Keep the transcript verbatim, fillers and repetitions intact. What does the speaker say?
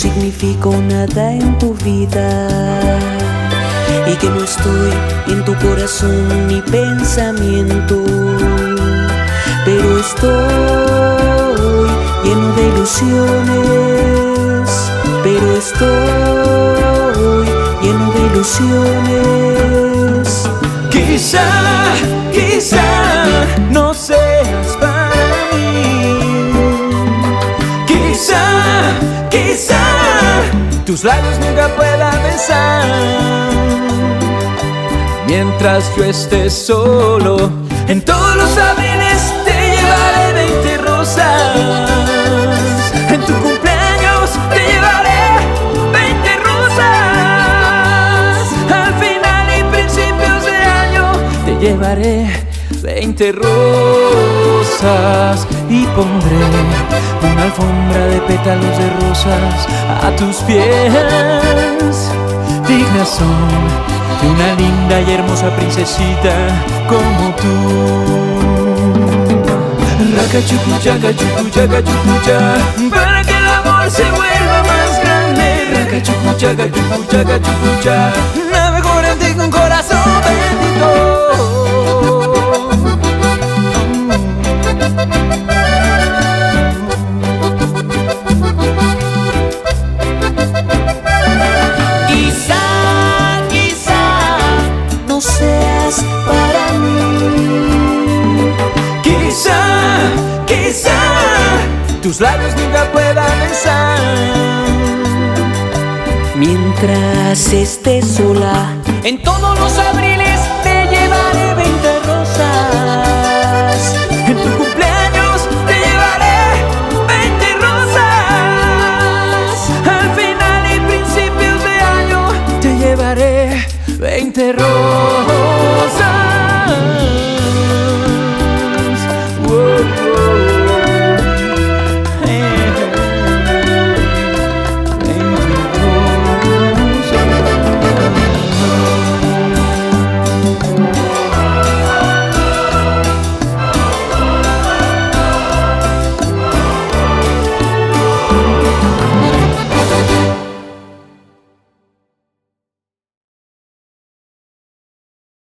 significo nada en tu vida y que no estoy en tu corazón ni pensamiento, pero estoy lleno de ilusiones, pero estoy lleno de ilusiones. Quizá, quizá no seas para mí. Quizá, quizá tus labios nunca pueda besar. Mientras yo esté solo, en todos los abriles te llevaré veinte rosas. En tu cumpleaños te llevaré veinte rosas. Al final y principios de año te llevaré veinte rosas. Y pondré una alfombra de pétalos de rosas a tus pies. Dignas son de una linda y hermosa princesita como tú. Raca chucu chaca chucu chaca chucu cha, para que el amor se vuelva más grande. Raca chucu chaca chucu chaca chucu cha, navego en ti con corazón bendito. Seas para mí. Quizá, quizá tus labios nunca puedan besar. Mientras estés sola, en todos los abriles te llevaré veinte rosas. En tu cumpleaños te llevaré veinte rosas. Al final y principios de año te llevaré veinte rosas.